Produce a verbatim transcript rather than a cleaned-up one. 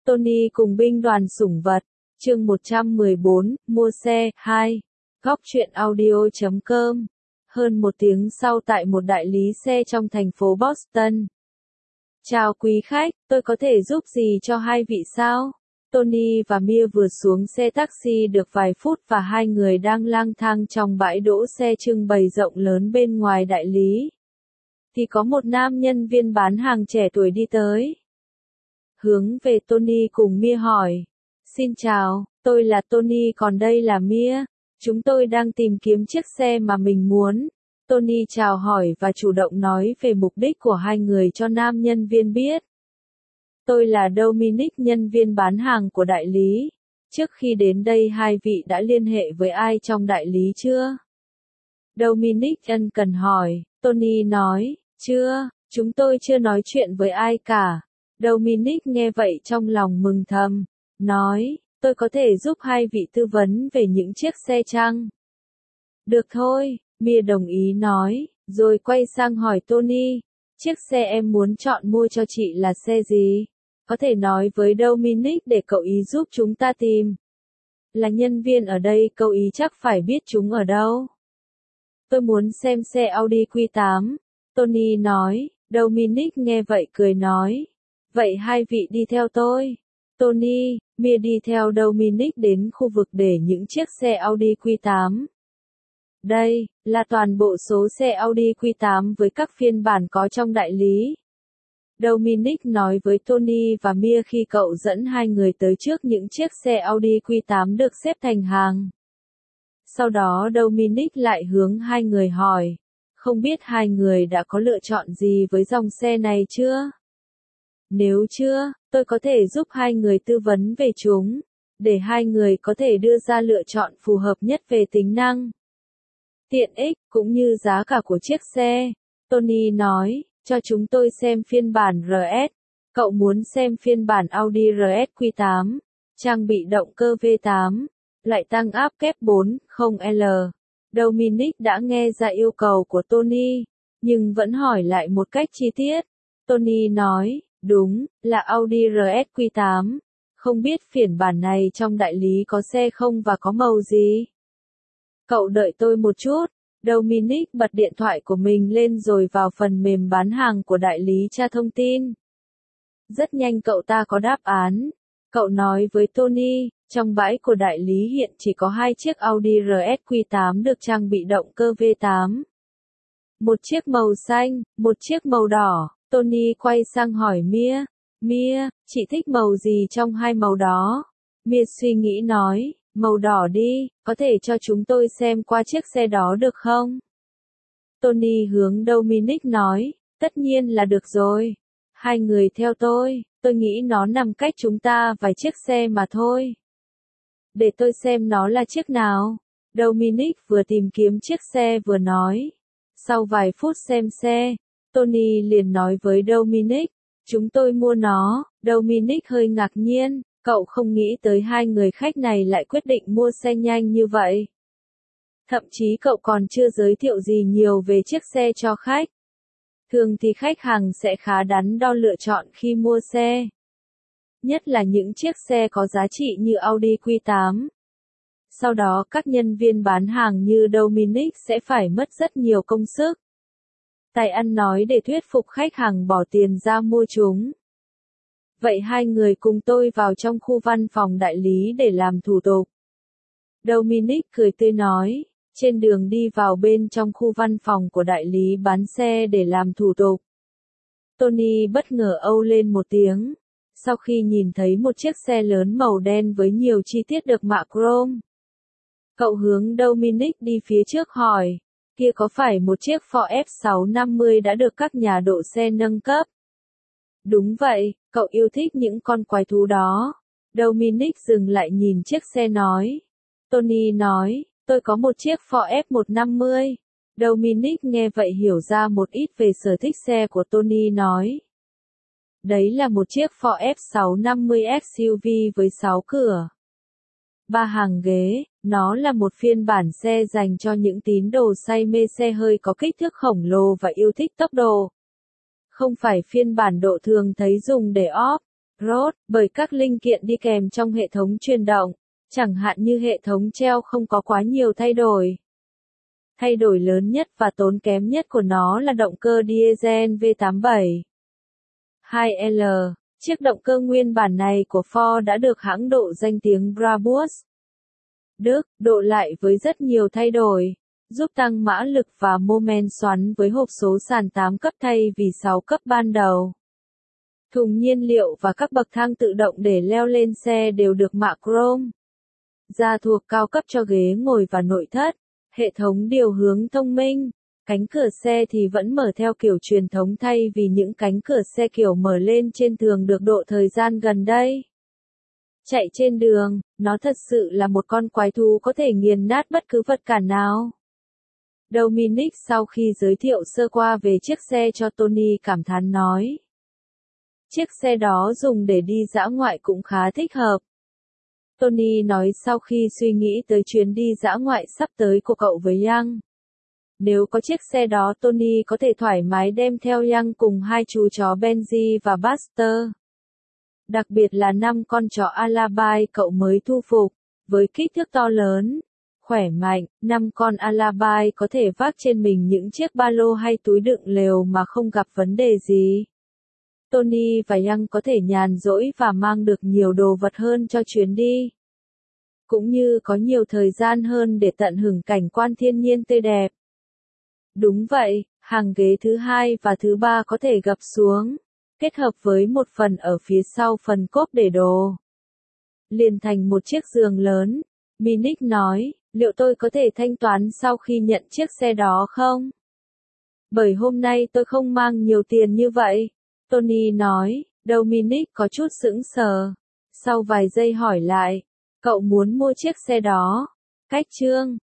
Tony cùng binh đoàn sủng vật, chương một trăm mười bốn, mua xe, hai. Góc truyện audio chấm com. Hơn một tiếng sau tại một đại lý xe trong thành phố Boston. Chào quý khách, tôi có thể giúp gì cho hai vị sao? Tony và Mia vừa xuống xe taxi được vài phút và hai người đang lang thang trong bãi đỗ xe trưng bày rộng lớn bên ngoài đại lý. Thì có một nam nhân viên bán hàng trẻ tuổi đi tới. Hướng về Tony cùng Mia hỏi. Xin chào, tôi là Tony còn đây là Mia. Chúng tôi đang tìm kiếm chiếc xe mà mình muốn. Tony chào hỏi và chủ động nói về mục đích của hai người cho nam nhân viên biết. Tôi là Dominic, nhân viên bán hàng của đại lý. Trước khi đến đây hai vị đã liên hệ với ai trong đại lý chưa? Dominic ân cần hỏi. Tony nói, chưa, chúng tôi chưa nói chuyện với ai cả. Dominic nghe vậy trong lòng mừng thầm. Nói, tôi có thể giúp hai vị tư vấn về những chiếc xe chăng? Được thôi, Mia đồng ý nói, rồi quay sang hỏi Tony. Chiếc xe em muốn chọn mua cho chị là xe gì? Có thể nói với Dominic để cậu ý giúp chúng ta tìm. Là nhân viên ở đây cậu ý chắc phải biết chúng ở đâu. Tôi muốn xem xe Audi Q tám. Tony nói. Dominic nghe vậy cười nói. Vậy hai vị đi theo tôi. Tony, Mia đi theo Dominic đến khu vực để những chiếc xe Audi Q tám. Đây là toàn bộ số xe Audi Q tám với các phiên bản có trong đại lý. Dominic nói với Tony và Mia khi cậu dẫn hai người tới trước những chiếc xe Audi Q tám được xếp thành hàng. Sau đó Dominic lại hướng hai người hỏi, không biết hai người đã có lựa chọn gì với dòng xe này chưa? Nếu chưa, tôi có thể giúp hai người tư vấn về chúng, để hai người có thể đưa ra lựa chọn phù hợp nhất về tính năng, tiện ích, cũng như giá cả của chiếc xe. Tony nói, cho chúng tôi xem phiên bản rờ ét. Cậu muốn xem phiên bản Audi rờ ét Q tám, trang bị động cơ V tám, lại tăng áp kép bốn không L. Dominic đã nghe ra yêu cầu của Tony, nhưng vẫn hỏi lại một cách chi tiết. Tony nói, đúng, là Audi rờ ét Q tám. Không biết phiên bản này trong đại lý có xe không và có màu gì? Cậu đợi tôi một chút. Dominic bật điện thoại của mình lên rồi vào phần mềm bán hàng của đại lý tra thông tin. Rất nhanh cậu ta có đáp án. Cậu nói với Tony, trong bãi của đại lý hiện chỉ có hai chiếc Audi rờ ét Q tám được trang bị động cơ V tám. Một chiếc màu xanh, một chiếc màu đỏ. Tony quay sang hỏi Mia. Mia, chị thích màu gì trong hai màu đó? Mia suy nghĩ nói. Màu đỏ đi, có thể cho chúng tôi xem qua chiếc xe đó được không? Tony hướng Dominic nói, tất nhiên là được rồi. Hai người theo tôi, tôi nghĩ nó nằm cách chúng ta vài chiếc xe mà thôi. Để tôi xem nó là chiếc nào. Dominic vừa tìm kiếm chiếc xe vừa nói. Sau vài phút xem xe, Tony liền nói với Dominic, chúng tôi mua nó. Dominic hơi ngạc nhiên. Cậu không nghĩ tới hai người khách này lại quyết định mua xe nhanh như vậy. Thậm chí cậu còn chưa giới thiệu gì nhiều về chiếc xe cho khách. Thường thì khách hàng sẽ khá đắn đo lựa chọn khi mua xe. Nhất là những chiếc xe có giá trị như Audi Q tám. Sau đó các nhân viên bán hàng như Dominic sẽ phải mất rất nhiều công sức, tài ăn nói để thuyết phục khách hàng bỏ tiền ra mua chúng. Vậy hai người cùng tôi vào trong khu văn phòng đại lý để làm thủ tục. Dominic cười tươi nói, trên đường đi vào bên trong khu văn phòng của đại lý bán xe để làm thủ tục. Tony bất ngờ âu lên một tiếng, sau khi nhìn thấy một chiếc xe lớn màu đen với nhiều chi tiết được mạ chrome. Cậu hướng Dominic đi phía trước hỏi, kia có phải một chiếc Ford F sáu năm mươi đã được các nhà độ xe nâng cấp? Đúng vậy, cậu yêu thích những con quái thú đó. Dominic dừng lại nhìn chiếc xe nói. Tony nói, tôi có một chiếc Ford F một năm mươi. Dominic nghe vậy hiểu ra một ít về sở thích xe của Tony nói. Đấy là một chiếc Ford F sáu năm mươi ét u vê với sáu cửa, ba hàng ghế. Nó là một phiên bản xe dành cho những tín đồ say mê xe hơi có kích thước khổng lồ và yêu thích tốc độ. Không phải phiên bản độ thường thấy dùng để off Road, bởi các linh kiện đi kèm trong hệ thống truyền động, chẳng hạn như hệ thống treo không có quá nhiều thay đổi. Thay đổi lớn nhất và tốn kém nhất của nó là động cơ diesel V tám bảy hai L. Chiếc động cơ nguyên bản này của Ford đã được hãng độ danh tiếng Brabus, Đức, độ lại với rất nhiều thay đổi, giúp tăng mã lực và mô men xoắn với hộp số sàn tám cấp thay vì sáu cấp ban đầu. Thùng nhiên liệu và các bậc thang tự động để leo lên xe đều được mạ chrome. Da thuộc cao cấp cho ghế ngồi và nội thất, hệ thống điều hướng thông minh. Cánh cửa xe thì vẫn mở theo kiểu truyền thống thay vì những cánh cửa xe kiểu mở lên trên thường được độ thời gian gần đây. Chạy trên đường, nó thật sự là một con quái thú có thể nghiền nát bất cứ vật cản nào. Dominic sau khi giới thiệu sơ qua về chiếc xe cho Tony cảm thán nói. Chiếc xe đó dùng để đi dã ngoại cũng khá thích hợp. Tony nói sau khi suy nghĩ tới chuyến đi dã ngoại sắp tới của cậu với Young. Nếu có chiếc xe đó Tony có thể thoải mái đem theo Young cùng hai chú chó Benji và Buster. Đặc biệt là năm con chó Alabai cậu mới thu phục, với kích thước to lớn, khỏe mạnh, năm con Alabai có thể vác trên mình những chiếc ba lô hay túi đựng lều mà không gặp vấn đề gì. Tony và Young có thể nhàn rỗi và mang được nhiều đồ vật hơn cho chuyến đi. Cũng như có nhiều thời gian hơn để tận hưởng cảnh quan thiên nhiên tươi đẹp. Đúng vậy, hàng ghế thứ hai và thứ ba có thể gập xuống, kết hợp với một phần ở phía sau phần cốp để đồ. Liền thành một chiếc giường lớn. Minic nói, liệu tôi có thể thanh toán sau khi nhận chiếc xe đó không? Bởi hôm nay tôi không mang nhiều tiền như vậy. Tony nói, Dominic có chút sững sờ. Sau vài giây hỏi lại, cậu muốn mua chiếc xe đó? Cách chương